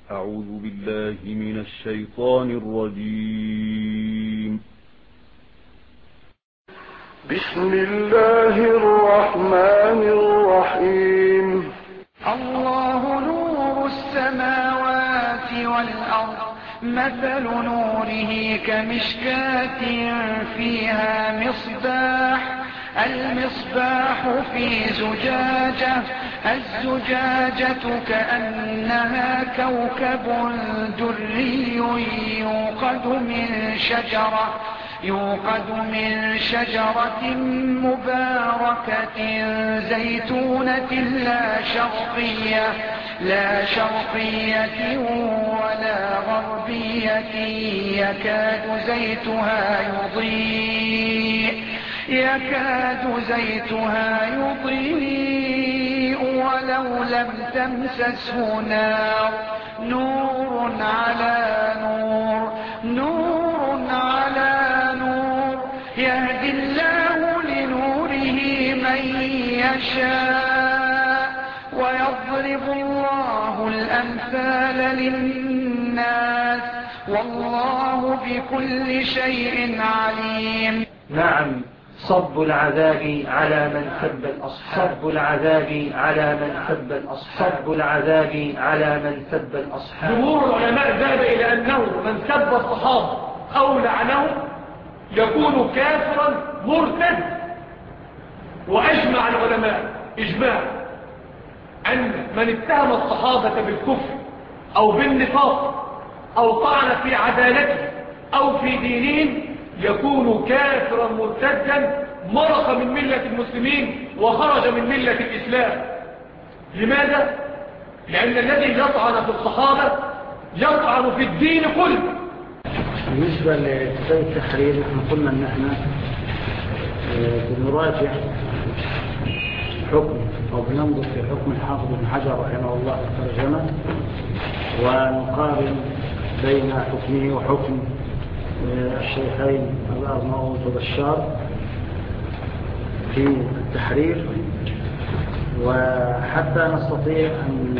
أعوذ بالله من الشيطان الرجيم. بسم الله الرحمن الرحيم. الله نور السماوات والأرض، مثل نوره كمشكاة فيها مصباح، المصباح في زجاجة، الزجاجة كأنها كوكب دري يوقد من شجرة مباركة زيتونة لا شرقية ولا غربية، يكاد زيتها يضيء ولو لم تمسسه نار، نور على نور، يهدي الله لنوره من يشاء، ويضرب الله الأمثال للناس، والله بكل شيء عليم. نعم، صب العذاب على من سب الأصحاب، صب العذاب على من سب الأصحاب، صب العذاب على من سب الأصحاب. جمهور العلماء ذهب إلى أنه من سب الصحابة أو لعنهم يكون كافرا مرتد، وأجمع العلماء إجماع أن من اتهم الصحابة بالكفر أو بالنفاق أو طعن في عدالته أو في دينهم يكون كافرا مرتدا، مرق من ملة المسلمين وخرج من ملة الإسلام. لماذا؟ لأن الذي يطعن في الصحابة يطعن في الدين كله. بالنسبة لكتاب التحرير نحن قلنا أن احنا بنراجع حكم أو بننظر في حكم الحافظ بن حجر رحمه الله الترجمة، ونقارن بين حكمه وحكم الشيخين الأرناؤوط وبشار في التحرير، وحتى نستطيع أن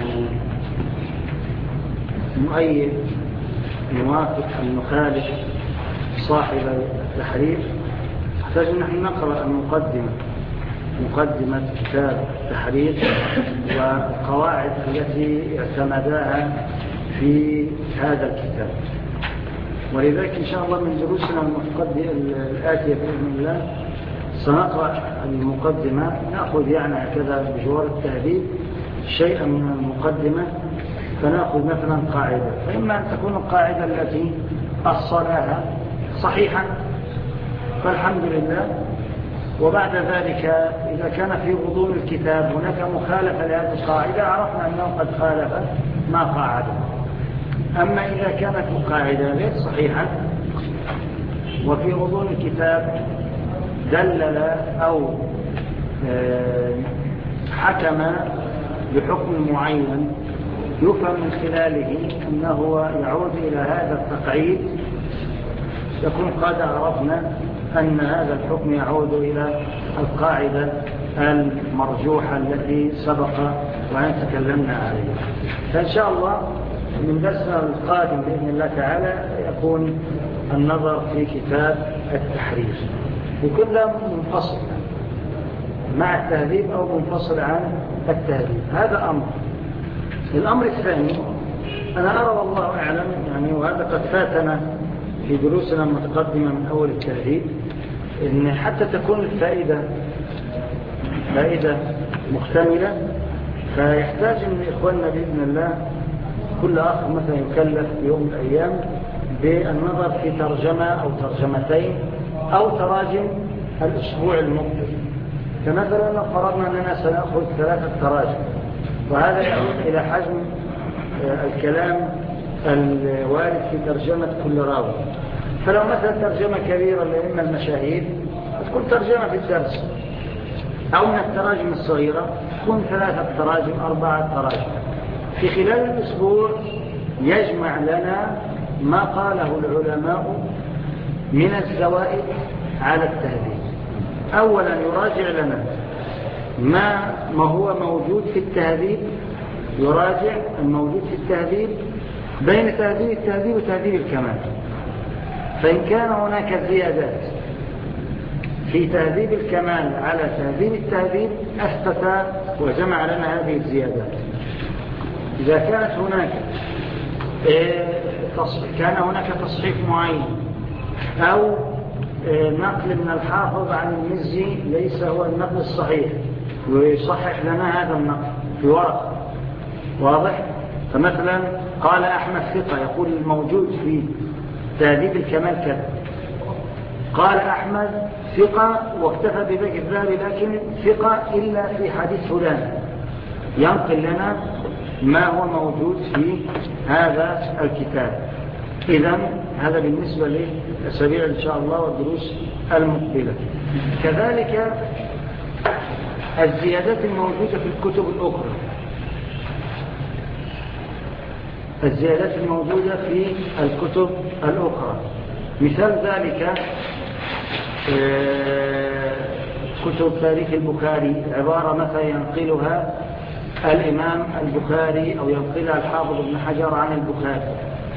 نؤيد نوافق أن نخالف صاحب التحرير، نحتاج أن نحن نقرأ مقدمة كتاب التحرير والقواعد التي اعتمداها في هذا الكتاب. ولذلك إن شاء الله من دروسنا الآتية بإذن الله سنقرأ المقدمة، نأخذ يعني هكذا بجوار التهذيب شيئا من المقدمة، فنأخذ مثلا قاعدة، فإما أن تكون القاعدة التي أصلها صحيحا فالحمد لله، وبعد ذلك إذا كان في غضون الكتاب هناك مخالفة لهذه القاعدة عرفنا أنه قد خالف ما قاعده. أما إذا كانت القاعدة غير صحيحة وفي غضون الكتاب دلل أو حكم بحكم معين يفهم من خلاله أنه يعود إلى هذا التقعيد، يكون قد عرفنا أن هذا الحكم يعود إلى القاعدة المرجوحة التي سبق وأن تكلمنا عليها. فإن شاء الله من درسنا القادم بإذن الله تعالى يكون النظر في كتاب التحرير، وكله منفصل مع التهذيب أو منفصل عن التهذيب. هذا أمر. الأمر الثاني أنا أرى والله أعلم يعني، وهذا قد فاتنا في دروسنا المتقدمة من أول التهذيب، إن حتى تكون الفائدة مكتملة فيحتاج من إخواننا بإذن الله كل أخ مثلا يكلف في يوم من الأيام بالنظر في ترجمة أو ترجمتين أو تراجم الأسبوع المقبل. فمثلا لو فرضنا أننا سنأخذ 3 تراجم، وهذا يعود إلى حجم الكلام الوارد في ترجمة كل راوي. فلو مثلا ترجمة كبيرة لأئمة المشاهير تكون ترجمة في الدرس، أو من التراجم الصغيرة تكون 3 تراجم 4 تراجم. في خلال الأسبوع يجمع لنا ما قاله العلماء من الزوائد على التهذيب. أولا يراجع لنا ما هو موجود في التهذيب، يراجع الموجود في التهذيب بين تهذيب التهذيب وتهذيب الكمال. فإن كان هناك زيادات في تهذيب الكمال على تهذيب التهذيب أثبت وجمع لنا هذه الزيادات. إذا كانت هناك كان هناك تصحيح معين أو نقل من الحافظ عن المزي ليس هو النقل الصحيح ويصحح لنا هذا النقل في ورق واضح. فمثلا قال أحمد ثقة، يقول الموجود في تهذيب الكمال كذا، قال أحمد ثقة واكتفى بباقي الذهب لكن ثقة إلا في حديث فلان، ينقل لنا ما هو موجود في هذا الكتاب. إذن هذا بالنسبة للأسابيع إن شاء الله والدروس المقبلة. كذلك الزيادات الموجودة في الكتب الأخرى، الزيادات الموجودة في الكتب الأخرى، مثال ذلك كتب تاريخ البخاري، عبارة مثلا ينقلها الإمام البخاري أو ينقلها الحافظ ابن حجر عن البخاري،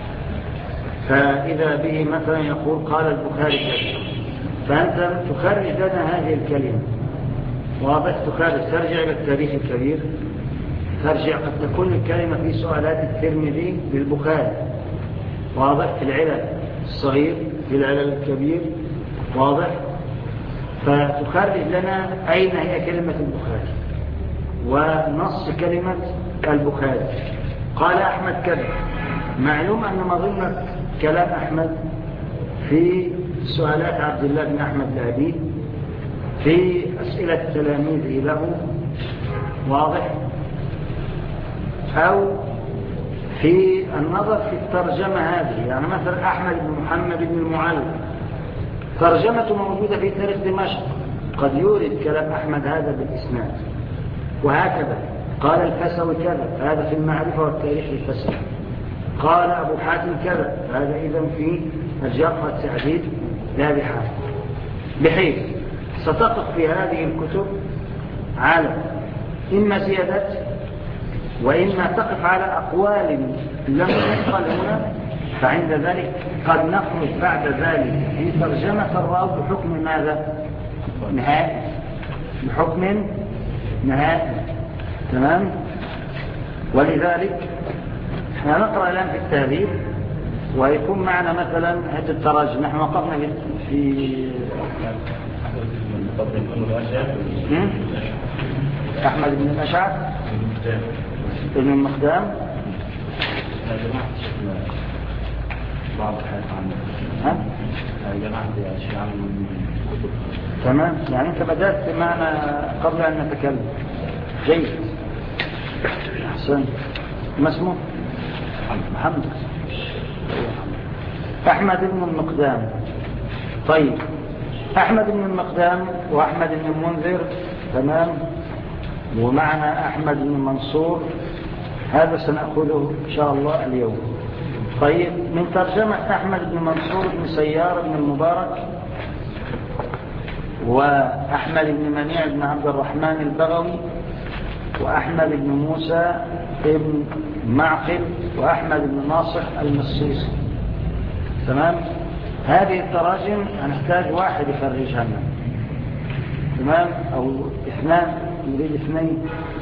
فإذا به مثلا يقول قال البخاري كذا، فأنت تخرج لنا هذه الكلمة واضح، ترجع إلى التاريخ الكبير، ترجع قد تكون الكلمة في سؤالات الترمذي للبخاري واضح، في العلل الصغير في العلل الكبير واضح، فتخرج لنا أين هي كلمة البخاري ونص كلمة البخاري. قال أحمد كذا، معلوم أن مظنة كلام أحمد في سؤالات عبد الله بن أحمد الأبي، في أسئلة تلاميذه له واضح، أو في النظر في الترجمة هذه. يعني مثلا أحمد بن محمد بن المعلم ترجمته موجودة في تاريخ دمشق، قد يورد كلام أحمد هذا بالإسناد، وهكذا قال الفسوي كذا، هذا في المعرفة والتاريخ الفسوي، قال أبو حاتم كذا، هذا إذن في الجرح والتعديل لا بحال، بحيث ستقف في هذه الكتب على إما زيادات وإما تقف على أقوال لم تنقل هنا، فعند ذلك قد نخرج بعد ذلك في ترجمة الراوي بحكم ماذا؟ نهائي، بحكم نهائي. تمام؟ ولذلك احنا نقرأ الآن في التهذيب ويكون معنا مثلا عدة تراجم. نحن وقفنا في أحمد بن الأشعث ابن المقدام بعض الحياة عنه جماعة أشياء عن كتب. تمام، يعني أنت بدأت معنا قبل أن نتكلم. جيد، أحسن. ما اسمه؟ محمد. أحمد بن المقدام. طيب، أحمد بن المقدام وأحمد بن المنذر، تمام، ومعنا أحمد بن منصور، هذا سنأخذه إن شاء الله اليوم. طيب، من ترجمة أحمد بن منصور بن سيار بن المبارك وأحمد بن منيع بن عبد الرحمن البغوي وأحمد بن موسى بن معقل وأحمد بن ناصح المصيصي. تمام، هذه التراجم هنحتاج واحد يخرجها لنا، تمام، أو اثنان، نريد اثنين.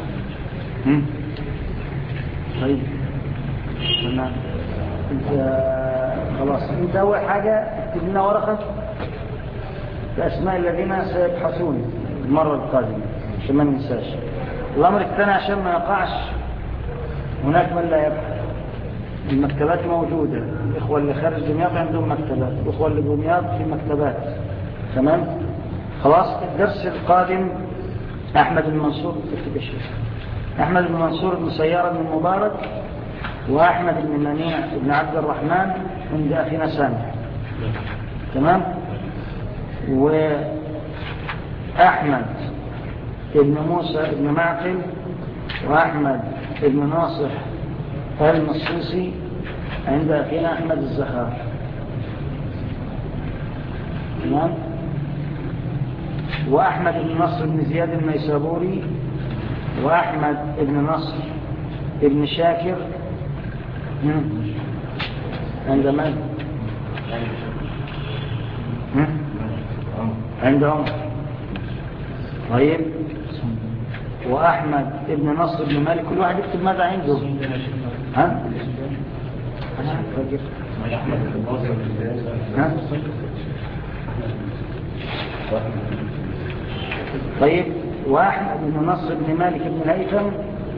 طيب، تمام. انت خلاص، انت اول حاجة اكتب لنا ورقة بأسماء الذين سيبحثون المرة القادمة عشان ما ننساش. الأمر الثاني عشان ما يقعش هناك من لا يبحث. المكتبات موجودة، الإخوة اللي خارج دمياط عندهم مكتبات، الإخوة اللي دمياط في مكتبات. تمام، خلاص. الدرس القادم أحمد بن منصور، تكتب الشيخ أحمد بن منصور بن سيار بن المبارك وأحمد بن منيع بن عبد الرحمن عند أخينا سامح. تمام، وأحمد بن موسى بن معقل وأحمد بن ناصح المصيصي عند أخينا أحمد الزخار. تمام، وأحمد بن نصر بن زياد النيسابوري وأحمد بن نصر بن شاكر عند من؟ عندهم. طيب، وأحمد ابن نصر بن مالك، كل واحد يكتب ماذا عنده. ها؟ طيب، وأحمد ابن نصر بن مالك بن الهيثم،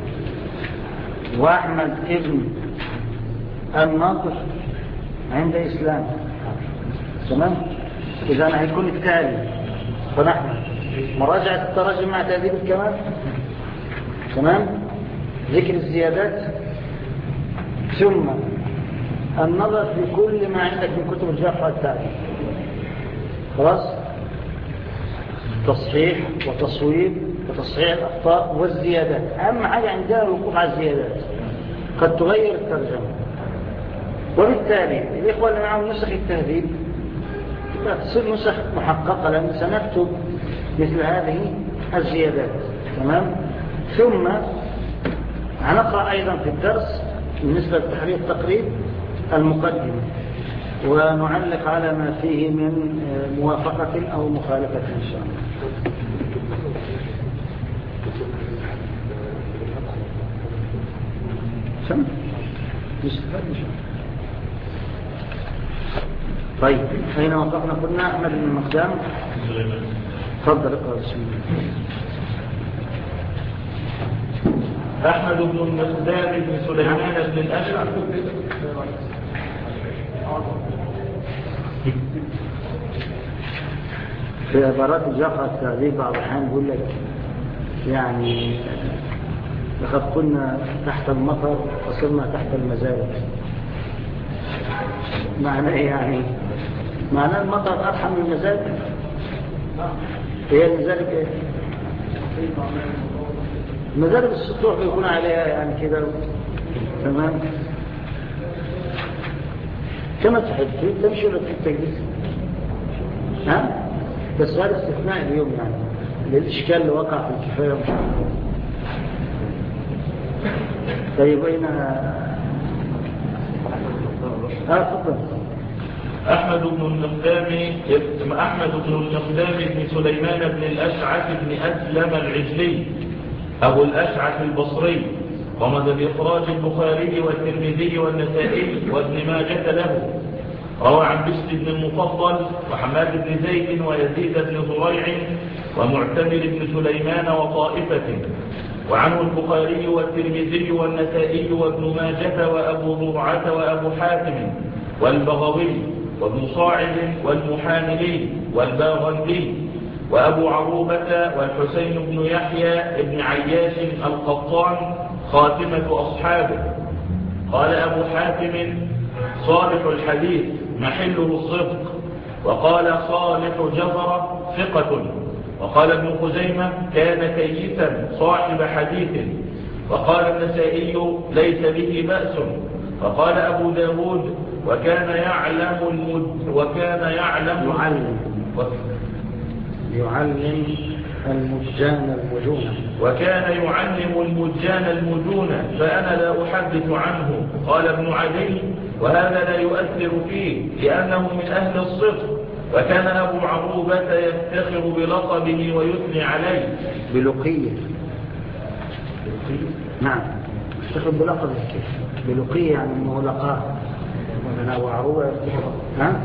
وأحمد ابن النضر عند إسلام. تمام؟ إذا هيكون التالي فنحن مراجعة التراجم مع تهذيب الكمال. تمام؟ ذكر الزيادات، ثم النظر في كل ما عندك من كتب الجرح والتعديل. خلاص؟ تصحيح وتصويب وتصحيح الأخطاء والزيادات. أهم حاجة عندها الوقوف على الزيادات، قد تغير الترجمة. وبالتالي الإخوة اللي معهم نسخ التهذيب لا تصير نسخ محققة، لأن سنكتب مثل هذه الزيادات. تمام؟ ثم هنقرأ أيضا في الدرس بالنسبة لتحرير التقريب المقدمة، ونعلق على ما فيه من موافقة أو مخالفة إن شاء الله. سمع؟ طيب، أين وقفنا؟ قلنا أحمد بن المقدام. تفضل اقرأ. بسم الله. أحمد بن المقدام بن سليمان بن الأشعث في عبارات الجرح والتعديل بعض الأحيان يقول لك يعني لقد كنا تحت المطر وصرنا تحت المزارع. معنى إيه يعني؟ معنى المطر أرحم من المزارع. هي المزارع إيه؟ مزارع السطوح بيكون عليها يعني كده. تمام؟ كما تحب تمشي ولا تجلس؟ ها؟ بس هذا استثناء اليوم يعني للإشكال اللي وقع في الكفاية. طيب، أين تفضل. أحمد بن المقدام بن سليمان بن الأشعث بن أسلم العجلي أبو الأشعث البصري، ومد بإخراج البخاري والترمذي والنسائي وابن ماجة له. روى عن بشر بن المفضل وحماد بن زيد ويزيد بن زريع ومعتمر بن سليمان وطائفة، وعنه البخاري والترمذي والنسائي وابن ماجة وأبو زرعة وأبو حاتم والبغوي وابن صاعد والمحاملي والباغندي وأبو عروبة والحسين بن يحيى بن عياش القطان خاتمة أصحابه. قال أبو حاتم صالح الحديث محله الصدق، وقال صالح جزر ثقة، وقال ابن خزيمة كان كيسا صاحب حديث، وقال النسائي ليس به بأس، وقال أبو داود وكان يعلم المجان المجون، وكان يعلم المجان المجون، فأنا لا أحدث عنه. قال ابن عدي وهذا لا يؤثر فيه لأنه من أهل الصدق. وكان أبو عروبة يفتخر بلقبه ويثني عليه بلقية. نعم، يفتخر بلقبه كيف؟ بلقية يعني أنه لقاه. من أبو عروبة ها؟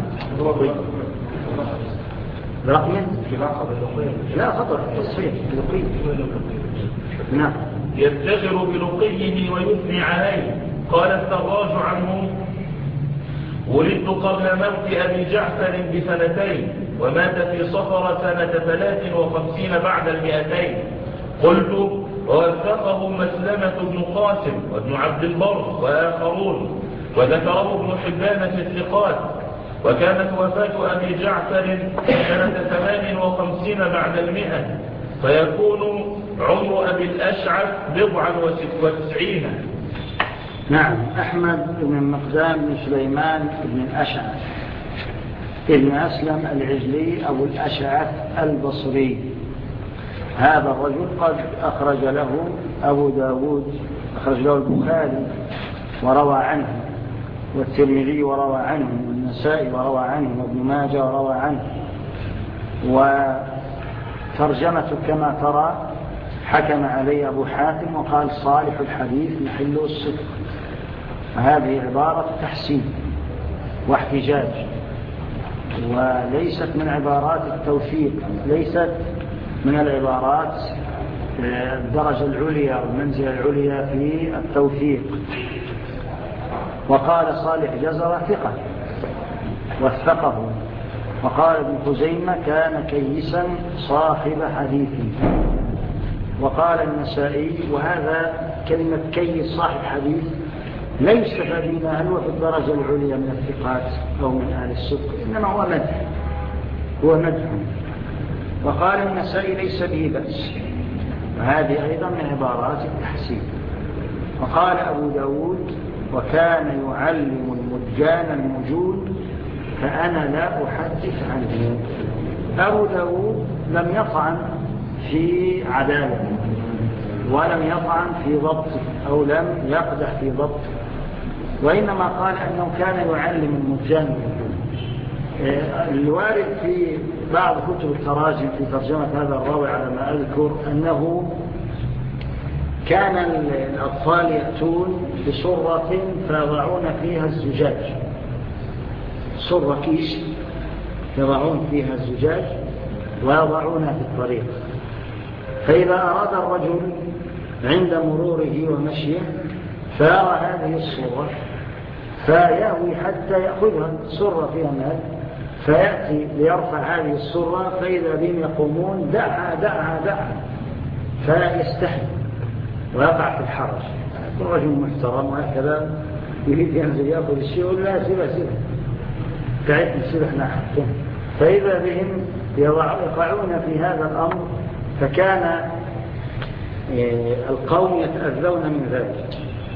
برقم لا خطر تصحيح بلقيه. نعم، يفتخر بلقيه ويثني عليه. قال السراج عنه ولدت قبل موت أبي جعفر ب2 ومات في صفر سنة 53 بعد 200. قلت ووثقه مسلمة بن قاسم وابن عبد البر وآخرون، وذكره ابن حبان في الثقات. وكانت وفاة أبي جعفر سنة 58 بعد 100، فيكون عمر أبي الأشعث 99. نعم، أحمد بن المقدام بن سليمان بن الأشعث ابن أسلم العجلي أبو الأشعث البصري. هذا الرجل قد أخرج له أبو داود، أخرج له البخاري وروى عنه، والترمذي وروى عنه، والنسائي وروى عنه، وابن ماجه وروى عنه. وترجمته كما ترى حكم عليه أبو حاتم وقال صالح الحديث محله الصدق. هذه عبارة تحسين واحتجاج، وليست من عبارات التوثيق، ليست من العبارات الدرجة العليا والمنزلة العليا في التوثيق. وقال صالح جزرة ثقة وثقه. وقال ابن خزيمة كان كيسا صاحب حديث. وقال النسائي، وهذا كلمة كيس صاحب حديث ليس فينا هل هو في الدرجة العليا من الثقات أو من أهل الصدق، إنما هو مدح، هو مدح. وقال النسائي ليس به بأس، وهذه أيضا من عبارات التحسين. وقال أبو داود وكان يعلم المجان المجون فأنا لا أحدث عنه. أبو داود لم يطعن في عدالته ولم يطعن في ضبطه أو لم يقدح في ضبطه، وإنما قال أنه كان يعلم المجان المجون. الوارد في بعض كتب التراجم في ترجمة هذا الراوي على ما أذكر أنه كان الأطفال يأتون بصرة فيضعون فيها الزجاج، صرة كيس يضعون فيها الزجاج ويضعونها في الطريق، فإذا أراد الرجل عند مروره ومشيه فيرى هذه الصرة فيأوي حتى يأخذها، صرة فيها مال، فيأتي ليرفع هذه الصرة فإذا بهم يقومون دعها دعها دعها، فيستحي ويقع في الحرج. يكون رجل محترم وهكذا يريد ينزل يأخذ الشيء يقول لا سيبه تعبنا سيبه احنا حقهم، فإذا بهم يقعون في هذا الأمر. فكان القوم يتأذون من ذلك.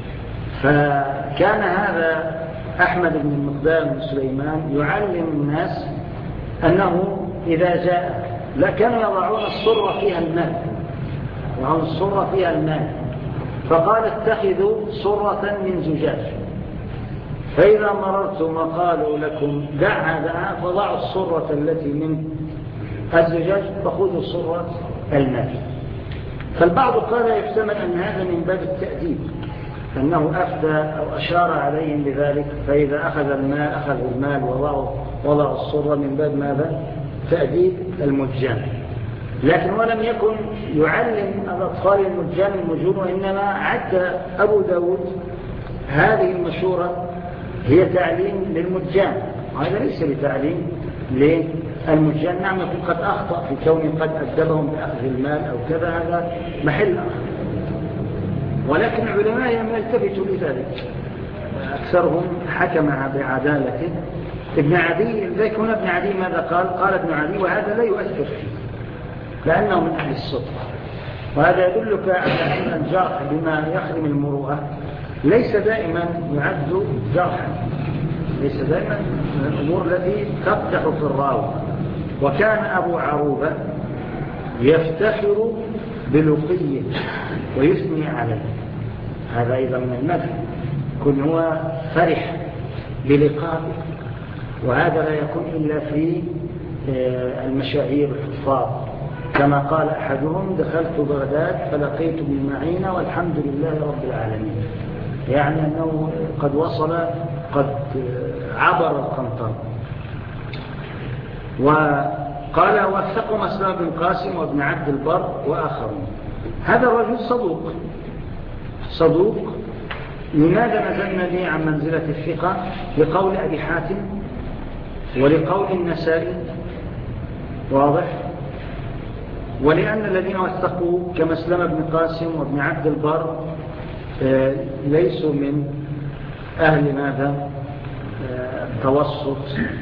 فكان هذا أحمد بن المقدام بن سليمان يعلم الناس أنه إذا جاء لا كانوا يضعون الصرة فيها المال، وعن الصرة فيها المال، فقال اتخذوا صرة من زجاج، فإذا مررتم وقالوا لكم دعها فضعوا الصرة التي من الزجاج فخذوا صرة المال. فالبعض قال يحتمل أن هذا من باب التأديب، أنه أفتى أو أشار عليهم بذلك، فإذا أخذ المال وضعوا الصرة من باب ماذا؟ تأديب المجان. لكن ولم يكن يعلم الأطفال المجان المجون، وإنما عد أبو داود هذه المشورة هي تعليم للمجان، وهذا ليس بتعليم للمجان. نعم يكون قد أخطأ في كونه قد أدبهم بأخذ المال أو كذا، هذا محل آخر، ولكن العلماء لم يلتفتوا لذلك، أكثرهم حكم بعدالته. ابن عدي ذلك هنا ابن عدي ماذا قال ابن عدي وهذا لا يؤثر فيه لأنه من أهل الصدق. وهذا يدلك على أن الجرح بما يخدم المروءة ليس دائما يعد جرحا، ليس دائما من الأمور التي تقدح في الراوي. وكان أبو عروبة يفتخر بلقيه ويثني عليه، هذا أيضا من المدح، كن هو فرح بلقائه، وهذا لا يكون إلا في المشاهير الحفاظ، كما قال أحدهم دخلت بغداد فلقيت ابن معين والحمد لله رب العالمين، يعني أنه قد وصل، قد عبر القنطرة. وقال وثقوا مسلم بن قاسم وابن عبد البر وآخرون. هذا الرجل صدوق. لماذا نزلنا به عن منزلة الثقة؟ لقول أبي حاتم ولقول النسائي، واضح، ولأن الذين وثقوا كمسلم بن قاسم وابن عبد البر ليسوا من أهل ماذا التوسط،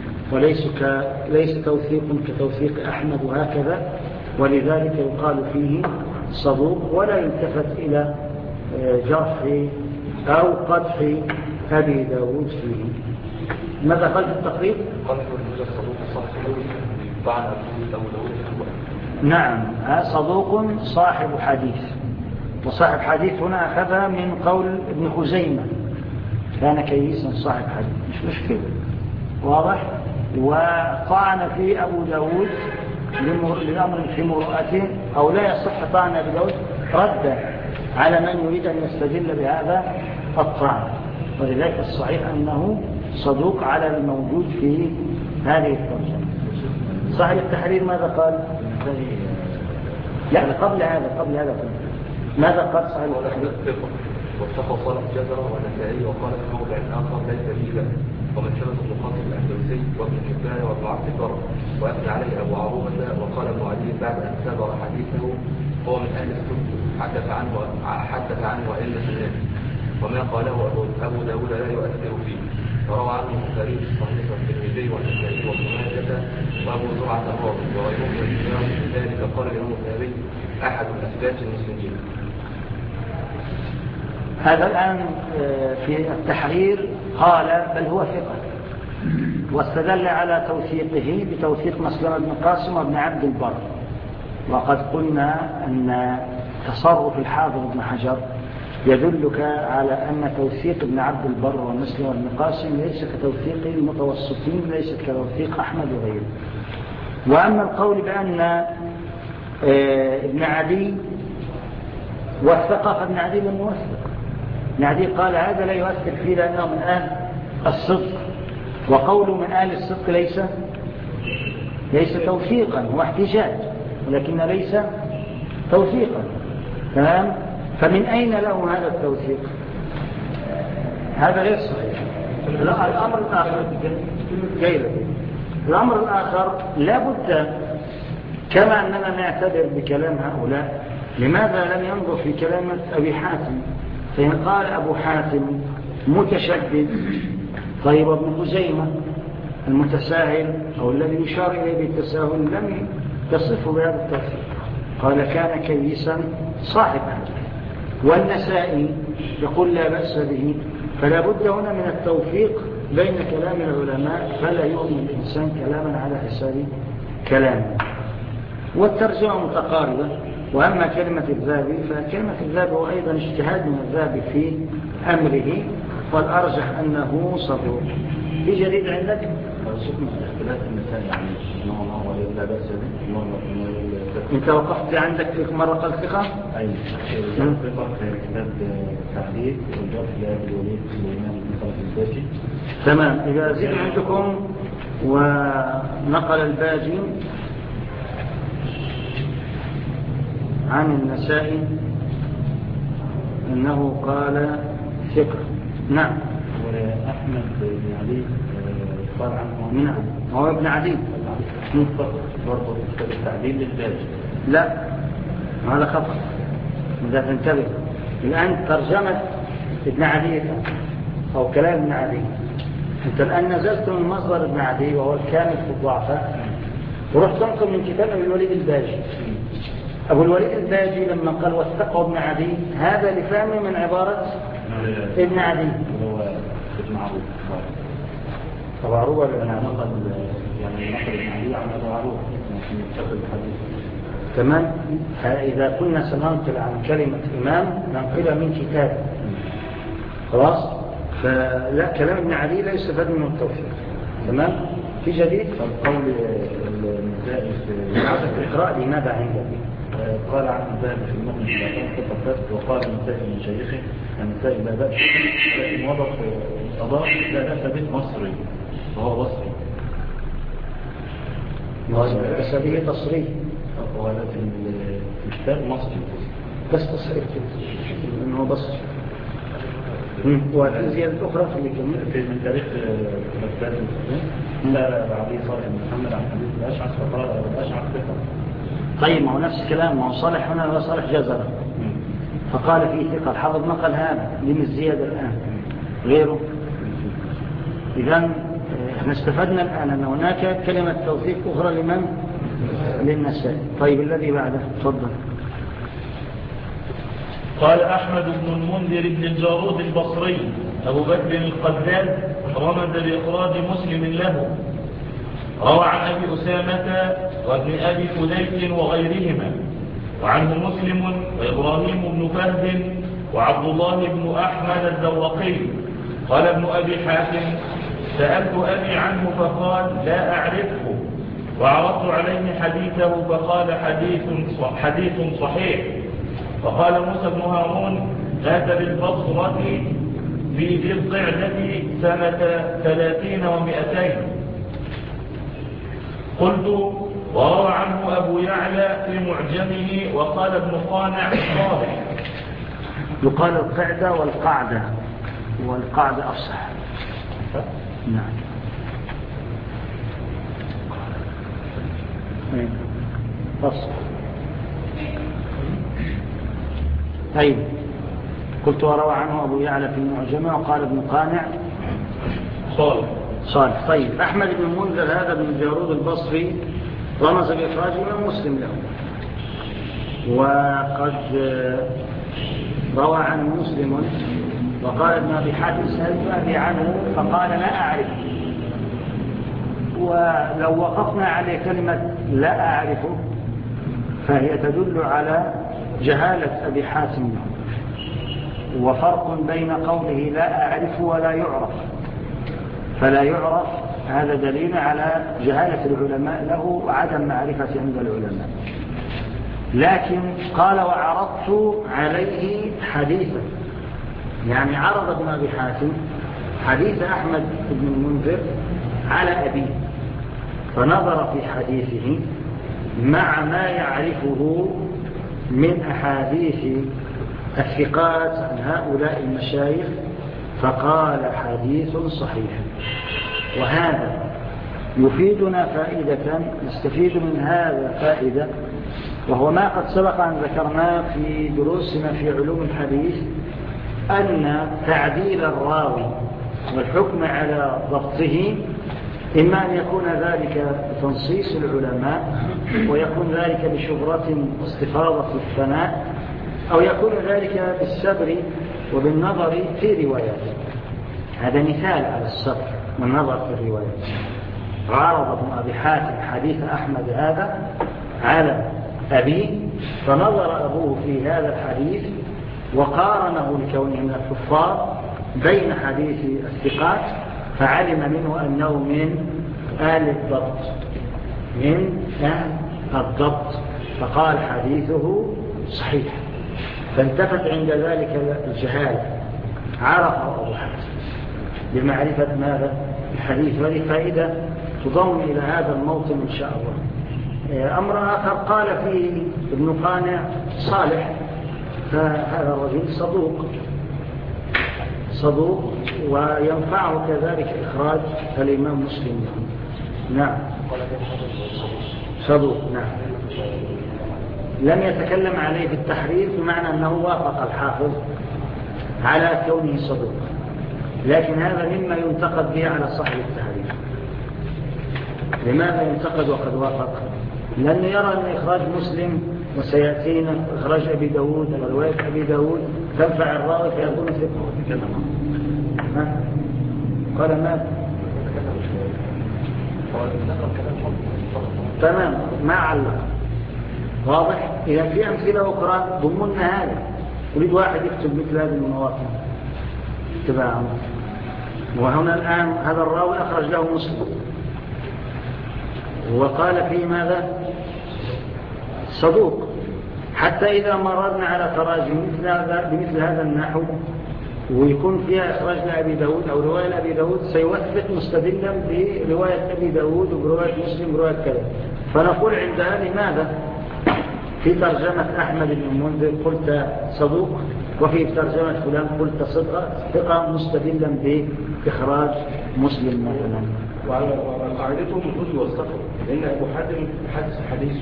ليس توثيق كتوثيق أحمد وهكذا، ولذلك يقال فيه صدوق، ولا يلتفت إلى جرح أو قدح أبي داود فيه. ماذا قال في التقريب؟ نعم، صدوق صاحب حديث. وصاحب حديث هنا أخذها من قول ابن خزيمة كان كيسا صاحب حديث مش مشكلة، واضح. وطعن في أبو داود لأمر في مرؤته أو لا يصح طعن أبو داود رد على من يريد أن يستدل بهذا الطعن، ولذلك الصحيح أنه صدوق على الموجود في هذه الترجمة. صاحب التحرير ماذا قال؟ يعني قبل هذا ماذا قال صاحب التحرير؟ واتقى صالح الجزرة والنسائي وقال في موضع آخر ليس لي بأس، ومن شبه المقاتل الأندلسي وابن حبان وابن عبد البر وأثنى عليه أبو عروبة وقال ابن عدي بعد أن سبر حديثه هو من أهل السنة حدث عنه وإلا الناس، وما قاله أبو داود لا يؤثر فيه، فروى عنه البخاري في الصحيح والترمذي والنسائي وابن ماجه وأبو زرعة الرازي وغيرهم من الإمام. لذلك قال الإمام البخاري أحد الأثبات المسلمين. هذا الآن في التحرير قال بل هو ثقة، واستدل على توثيقه بتوثيق مسلمة بن قاسم وابن عبد البر. وقد قلنا أن تصرف الحافظ ابن حجر يدلك على أن توثيق ابن عبد البر ومسلم بن قاسم ليس كتوثيق المتوسطين، ليس كتوثيق أحمد وغيره. وأما القول بأن ابن عدي وثق فابن عدي لم يوثق. ابن عدي قال هذا لا يؤثر فيه لأنه من أهل الصدق، وقوله من أهل الصدق ليس توثيقا، هو احتجاج ولكن ليس توثيقا. تمام؟ فمن أين له هذا التوثيق؟ هذا غير صحيح. الأمر الآخر الأمر الآخر لا بد كما أننا نعتبر بكلام هؤلاء، لماذا لم ينظر في كلمة أبي حاتم؟ فإن قال أبو حاتم متشدد، طيب ابن خزيمة المتساهل أو الذي يشار إليه بالتساهل لم يصفه بهذا التوثيق، قال كان كيسا صاحبا. والنسائي يقول لا بأس به. فلا بد هنا من التوفيق بين كلام العلماء، فلا يؤمن الإنسان كلاما على حساب كلامه. والترجمة متقاربة. وأما كلمة الذهبي فكلمة الذهبي هو أيضا اجتهاد من الذهبي في أمره، والأرجح أنه صدوق. في جديد عندك؟ اختلاف النساء يعني نوع لا بأس به. أنت وقفت عندك في مرة قال ثقة؟ أي ثقة في كتاب تعليق والجرح لأبي الوليد سليمان بن خلف الباجي. تمام. إذا زيد عندكم ونقل الباجي عن النسائي أنه قال ثقة. نعم. وأحمد بن علي قال عنه نعم هو ابن عدي برضه كتاب التعليل للباجي. لا هذا خطأ، إذا تنتبه. الآن ترجمة ابن عدي أو كلام ابن عدي، أنت الآن نزلت من مصدر ابن عدي وهو الكامل في الضعفاء، ورحت تنقل من كتاب أبو الوليد الباجي. أبو الوليد الباجي لما قال وثقه ابن عدي هذا لفهمه من عبارة ابن عدي. هو ابن عروب. أبو عروب أنا نقل ابن عدي عن أبو عروب في كتاب الحديث. تمام. فإذا كنا سننقل عن كلمة إمام ننقلها من كتاب، خلاص. فلا كلام ابن عدي لا يستفاد منه التوفيق. تمام. في جديد قول النسائي في اقرأ لي ماذا عندك. قال عن الذهب في المتن ثقة، وقال النسائي من شيخه النسائي لا بأس، لكن وضع أضاف لا بأس به مصري وهو بصري. بس به تصريح ولكن الكتاب مصري بس تصريح إنه بصري. وفي زيادة أخرى في من تاريخ بغداد لا علي صالح بن محمد عن حديث الأشعث فقال الأشعث ثقة. طيب ما هو نفس الكلام، ما هو صالح هنا ولا صالح جزرة، فقال فيه ثقة. الحافظ نقل هذا لم الزيادة الآن غيره. إذن احنا استفدنا الآن أن هناك كلمة توثيق أخرى لمن؟ للنسائي. طيب الذي بعده تفضل. قال أحمد بن المنذر بن الجارود البصري أبو بكر القداد رمز بإخراج مسلم له، روى عن أبي أسامة وابن أبي فديك وغيرهما، وعنه مسلم وإبراهيم بن فهد وعبد الله بن أحمد الدورقي قال ابن أبي حاتم سألت أبي عنه فقال لا أعرفه، وعرضت عليه حديثه فقال حديث صحيح. وقال موسى بن هارون مات بالبصرة في ذي القعدة سنة 30 و200. قلت وروى عنه أبو يعلى في معجمه وقال ابن قانع صالح. يقال القعدة والقعدة، والقعدة أفصح. نعم. أفصح. طيب، قلت وروى عنه أبو يعلى في معجمه وقال ابن قانع صالح. طيب، أحمد بن المنذر هذا بن الجارود البصري رمز بإخراج من مسلم له، وقد روى عنه مسلم. وقال ابن أبي حاتم سألت أبي عنه فقال لا أعرف. ولو وقفنا على كلمة لا أعرفه فهي تدل على جهالة أبي حاتم، وفرق بين قوله لا أعرف ولا يعرف. فلا يعرف هذا دليل على جهالة العلماء له وعدم معرفة عند العلماء. لكن قال وعرضت عليه حديثا، يعني عرض ابن أبي حاتم حديث أحمد بن المنذر على أبيه، فنظر في حديثه مع ما يعرفه من أحاديث الثقات عن هؤلاء المشايخ فقال حديث صحيح. وهذا يفيدنا فائدة، نستفيد من هذا فائدة، وهو ما قد سبق أن ذكرناه في دروسنا في علوم الحديث، أن تعديل الراوي والحكم على ضبطه إما أن يكون ذلك بتنصيص العلماء، ويكون ذلك بشهرة واستفاضة الثناء، أو يكون ذلك بالسبر وبالنظر في رواياته. هذا مثال على السبر والنظر في الروايات. عارض ابن أبي حاتم حديث أحمد هذا على أبيه، فنظر أبوه في هذا الحديث وقارنه لكونه من الحفاظ بين حديث الثقات، فعلم منه أنه من آل الضبط، من أهل الضبط، فقال حديثه صحيح. فانتفت عند ذلك الجهال، عرفه أبو حاتم بمعرفة ماذا الحديث. وهذه فائدة تضم إلى هذا الموطن إن شاء الله. أمر آخر قال فيه ابن قانع صالح، فهذا الرجل صدوق وينفعه كذلك إخراج الإمام مسلم. نعم، صدوق. نعم، لم يتكلم عليه بالتحريف بمعنى أنه وافق الحافظ على كونه صدوق، لكن هذا مما ينتقد به على صاحب التحريف. لماذا ينتقد وقد وافق؟ لأنه يرى أن إخراج مسلم وسيأتينا إخراج أبي داود ورواية أبي داود تنفع الراوي فيكون ثقة. قال ماذا؟ تمام، ما علق. واضح؟ إذا في أمثلة أخرى ضمننا هذا. أريد واحد يكتب مثل هذه المواطن تبعه. وهنا الآن هذا الراوي أخرج له مسلم وقال فيه ماذا؟ صدوق. حتى إذا مررنا على تراجم بمثل هذا النحو ويكون فيها إخراج لأبي داود أو رواية لأبي داود، سيوثق مستدلا برواية أبي داود وبرواية مسلم برواية كذا. فنقول عند هذه ماذا؟ في ترجمة أحمد بن المنذر قلت صدوق، وفي ترجمة فلان قلت ثقة مستدلا بإخراج مسلم مثلا. وعلى قاعدتهم الجزء والسفر، لأن أبو حاتم حدث حديثه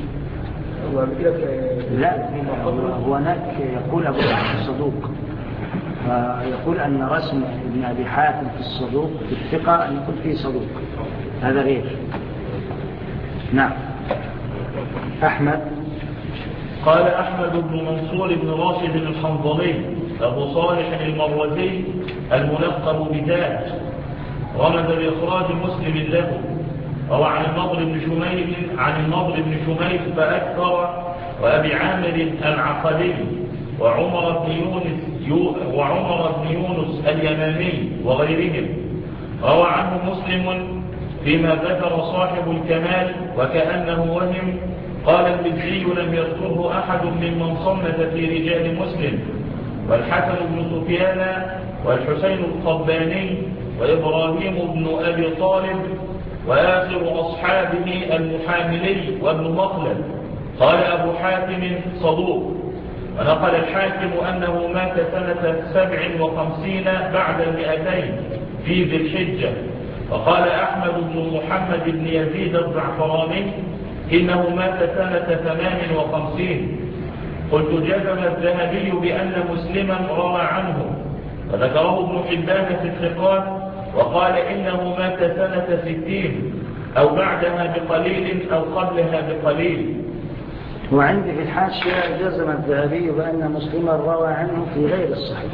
لا، هو هناك يقول أبو حاتم صدوق، يقول أن رسم ابن أبي حاتم في الصدوق في الثقة أن يكون فيه صدوق، هذا غير. نعم. أحمد قال أحمد بن منصور بن راشد الحنظلي أبو صالح المروزي الملقب بتاج، رمز بإخراج مسلم له، أو عن النضر بن شميل فأكثر، وأبي عامر العقدي، وعمر بن يونس وعمر بن يونس اليمامي وغيرهم. روى عنه مسلم فيما ذكر صاحب الكمال وكأنه وهم. قال المزي لم يذكره أحد ممن صنف في رجال مسلم، والحسن بن سفيان والحسين القباني وإبراهيم بن أبي طالب وآخر أصحابه المحاملي وابن مخلد. قال أبو حاتم صدوق. ونقل الحاكم أنه مات سنة 57 بعد 200 في ذي الحجة. وقال أحمد بن محمد بن يزيد الزعفراني إنه مات سنة 58. قلت جزم الذهبي بأن مسلما روى عنه، وذكره ابن حبان في الثقات وقال إنه مات سنة 60 أو بعدها بقليل أو قبلها بقليل. وعندي في الحاشية جزم الذهبي بأن مسلما روى عنه في غير الصحيح،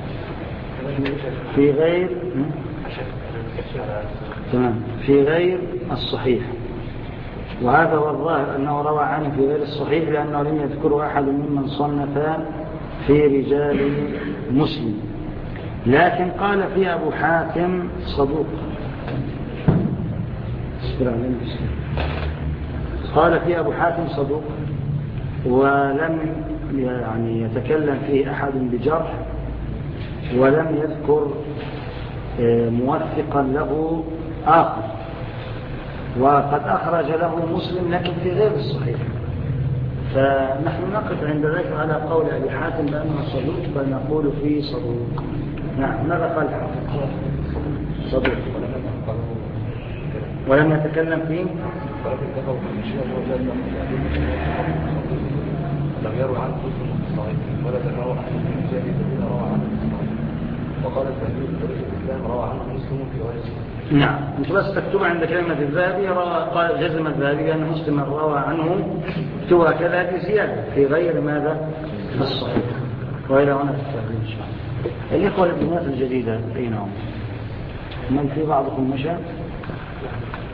في غير الصحيح. وهذا هو الظاهر أنه روى عنه في غير الصحيح، لأنه لم يذكره أحد ممن صنف في رجال مسلم. لكن قال في أبو حاتم صدوق، قال في أبو حاتم صدوق، ولم يتكلم فيه أحد بجرح، ولم يذكر موثقا له آخر. وقد أخرج له مسلم لكن في غير الصحيح. فنحن نقف عند ذلك على قول أبي حاتم بأنه صدوق، فنقول فيه صدوق. نعم، ماذا قال الحافظ؟ صدوق ولم يتكلم فيه. لم يروي عنه مسلم في الصحيح ولا ذكره أحد من رجال الذين روى عنه في الصحيح. وقال الذهبي في تاريخ الإسلام روى عنه مسلم في غير الصحيح. نعم، انت بس تكتب عند كلمة الذهبي قال جزم الذهبي أن مسلم روى عنه، اكتبها كذا بزيادة في غير ماذا؟ الصحيح. وإلى هنا التهذيب إن شاء الله. الإخوة البنات الجديدة أين هم؟ من في بعضكم مشى؟